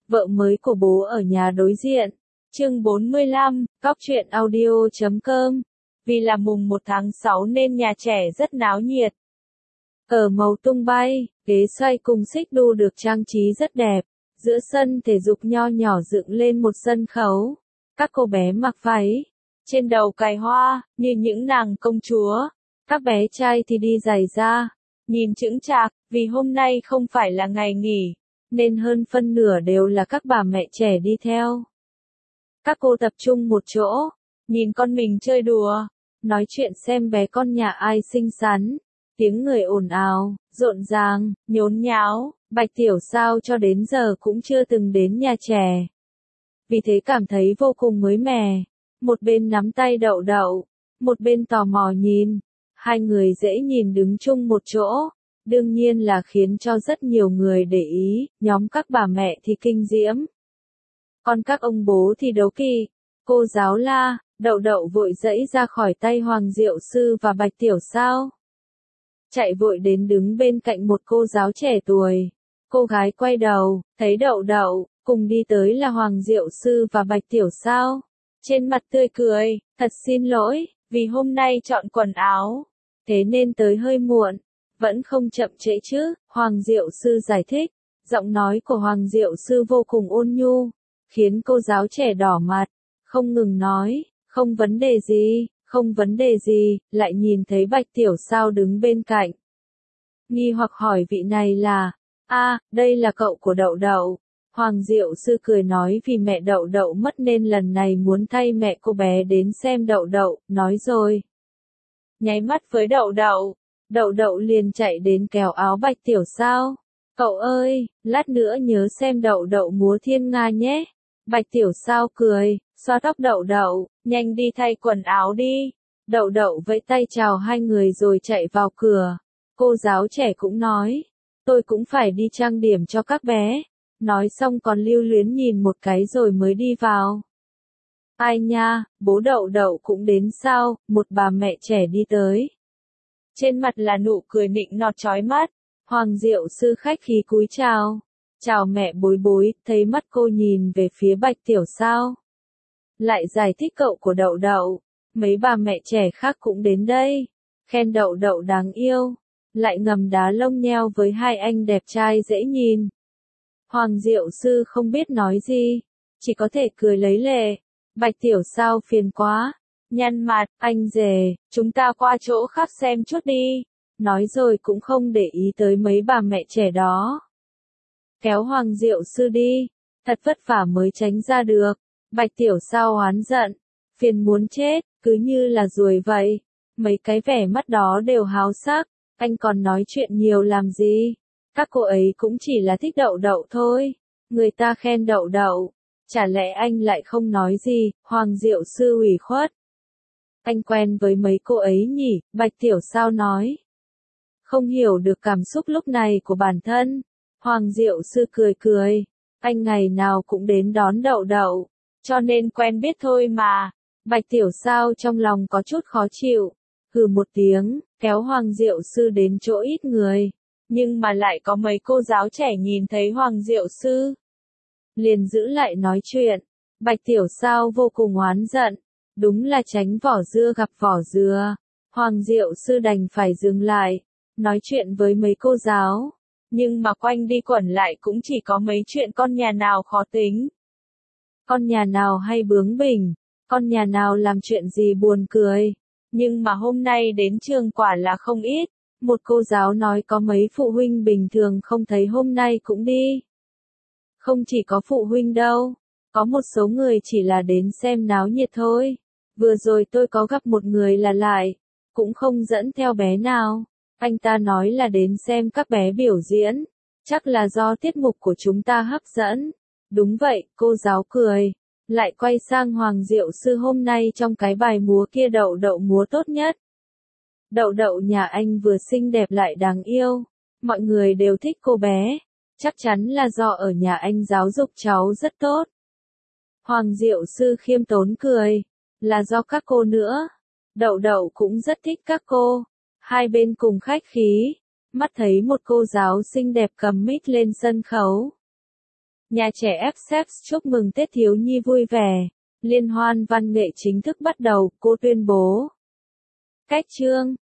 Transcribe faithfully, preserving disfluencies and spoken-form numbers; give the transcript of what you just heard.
vợ mới của bố ở nhà đối diện. Chương bốn mươi lăm, cóc truyện audio chấm com. Vì là mùng một tháng sáu nên nhà trẻ rất náo nhiệt. Cờ màu tung bay, ghế xoay cùng xích đu được trang trí rất đẹp. Giữa sân thể dục nho nhỏ dựng lên một sân khấu. Các cô bé mặc váy, trên đầu cài hoa, như những nàng công chúa. Các bé trai thì đi giày da, nhìn chững chạc, vì hôm nay không phải là ngày nghỉ, nên hơn phân nửa đều là các bà mẹ trẻ đi theo. Các cô tập trung một chỗ, nhìn con mình chơi đùa, nói chuyện xem bé con nhà ai xinh xắn, tiếng người ồn ào, rộn ràng, nhốn nháo. Bạch Tiểu Sao cho đến giờ cũng chưa từng đến nhà trẻ. Vì thế cảm thấy vô cùng mới mẻ. Một bên nắm tay Đậu Đậu, một bên tò mò nhìn. Hai người dễ nhìn đứng chung một chỗ. Đương nhiên là khiến cho rất nhiều người để ý, nhóm các bà mẹ thì kinh diễm. Còn các ông bố thì đố kỵ. Cô giáo la, Đậu Đậu vội giãy ra khỏi tay Hoàng Diệu Sư và Bạch Tiểu Sao. Chạy vội đến đứng bên cạnh một cô giáo trẻ tuổi. Cô gái quay đầu, thấy Đậu Đậu, cùng đi tới là Hoàng Diệu Sư và Bạch Tiểu Sao. Trên mặt tươi cười, thật xin lỗi, vì hôm nay chọn quần áo, thế nên tới hơi muộn. Vẫn không chậm trễ chứ, Hoàng Diệu Sư giải thích. Giọng nói của Hoàng Diệu Sư vô cùng ôn nhu, khiến cô giáo trẻ đỏ mặt, không ngừng nói, không vấn đề gì, không vấn đề gì, lại nhìn thấy Bạch Tiểu Sao đứng bên cạnh. Nghi hoặc hỏi vị này là, a à, đây là cậu của Đậu Đậu. Hoàng Diệu Sư cười nói vì mẹ Đậu Đậu mất nên lần này muốn thay mẹ cô bé đến xem Đậu Đậu, nói rồi. Nháy mắt với Đậu Đậu, Đậu Đậu liền chạy đến kéo áo Bạch Tiểu Sao. Cậu ơi, lát nữa nhớ xem Đậu Đậu múa thiên nga nhé. Bạch Tiểu Sao cười, xoa tóc Đậu Đậu, nhanh đi thay quần áo đi. Đậu Đậu vẫy tay chào hai người rồi chạy vào cửa. Cô giáo trẻ cũng nói, tôi cũng phải đi trang điểm cho các bé. Nói xong còn lưu luyến nhìn một cái rồi mới đi vào. Ai nha, bố Đậu Đậu cũng đến sao, một bà mẹ trẻ đi tới. Trên mặt là nụ cười nịnh nọt chói mắt. Hoàng Diệu Sư khách khí cúi chào. Chào mẹ Bối Bối, thấy mắt cô nhìn về phía Bạch Tiểu Sao. Lại giải thích cậu của Đậu Đậu. Mấy bà mẹ trẻ khác cũng đến đây. Khen Đậu Đậu đáng yêu. Lại ngầm đá lông nheo với hai anh đẹp trai dễ nhìn. Hoàng Diệu Sư không biết nói gì. Chỉ có thể cười lấy lệ. Bạch Tiểu Sao phiền quá. Nhăn mặt, anh rể, chúng ta qua chỗ khác xem chút đi. Nói rồi cũng không để ý tới mấy bà mẹ trẻ đó. Kéo Hoàng Diệu Sư đi. Thật vất vả mới tránh ra được. Bạch Tiểu Sao oán giận. Phiền muốn chết, cứ như là ruồi vậy. Mấy cái vẻ mắt đó đều háo sắc. Anh còn nói chuyện nhiều làm gì? Các cô ấy cũng chỉ là thích Đậu Đậu thôi. Người ta khen Đậu Đậu. Chả lẽ anh lại không nói gì? Hoàng Diệu Sư ủy khuất. Anh quen với mấy cô ấy nhỉ? Bạch Tiểu Sao nói. Không hiểu được cảm xúc lúc này của bản thân. Hoàng Diệu Sư cười cười. Anh ngày nào cũng đến đón Đậu Đậu. Cho nên quen biết thôi mà. Bạch Tiểu Sao trong lòng có chút khó chịu. Hừ một tiếng, kéo Hoàng Diệu Sư đến chỗ ít người. Nhưng mà lại có mấy cô giáo trẻ nhìn thấy Hoàng Diệu Sư. Liền giữ lại nói chuyện. Bạch Tiểu Sao vô cùng oán giận. Đúng là tránh vỏ dưa gặp vỏ dừa. Hoàng Diệu Sư đành phải dừng lại. Nói chuyện với mấy cô giáo. Nhưng mà quanh đi quẩn lại cũng chỉ có mấy chuyện con nhà nào khó tính. Con nhà nào hay bướng bỉnh. Con nhà nào làm chuyện gì buồn cười. Nhưng mà hôm nay đến trường quả là không ít. Một cô giáo nói có mấy phụ huynh bình thường không thấy hôm nay cũng đi. Không chỉ có phụ huynh đâu. Có một số người chỉ là đến xem náo nhiệt thôi. Vừa rồi tôi có gặp một người là lại. Cũng không dẫn theo bé nào. Anh ta nói là đến xem các bé biểu diễn. Chắc là do tiết mục của chúng ta hấp dẫn. Đúng vậy, cô giáo cười. Lại quay sang Hoàng Diệu Sư hôm nay trong cái bài múa kia Đậu Đậu múa tốt nhất. Đậu Đậu nhà anh vừa xinh đẹp lại đáng yêu. Mọi người đều thích cô bé. Chắc chắn là do ở nhà anh giáo dục cháu rất tốt. Hoàng Diệu Sư khiêm tốn cười. Là do các cô nữa. Đậu Đậu cũng rất thích các cô. Hai bên cùng khách khí. Mắt thấy một cô giáo xinh đẹp cầm mic lên sân khấu. Nhà trẻ Essex chúc mừng Tết thiếu nhi vui vẻ. Liên hoan văn nghệ chính thức bắt đầu, cô tuyên bố. Cách chương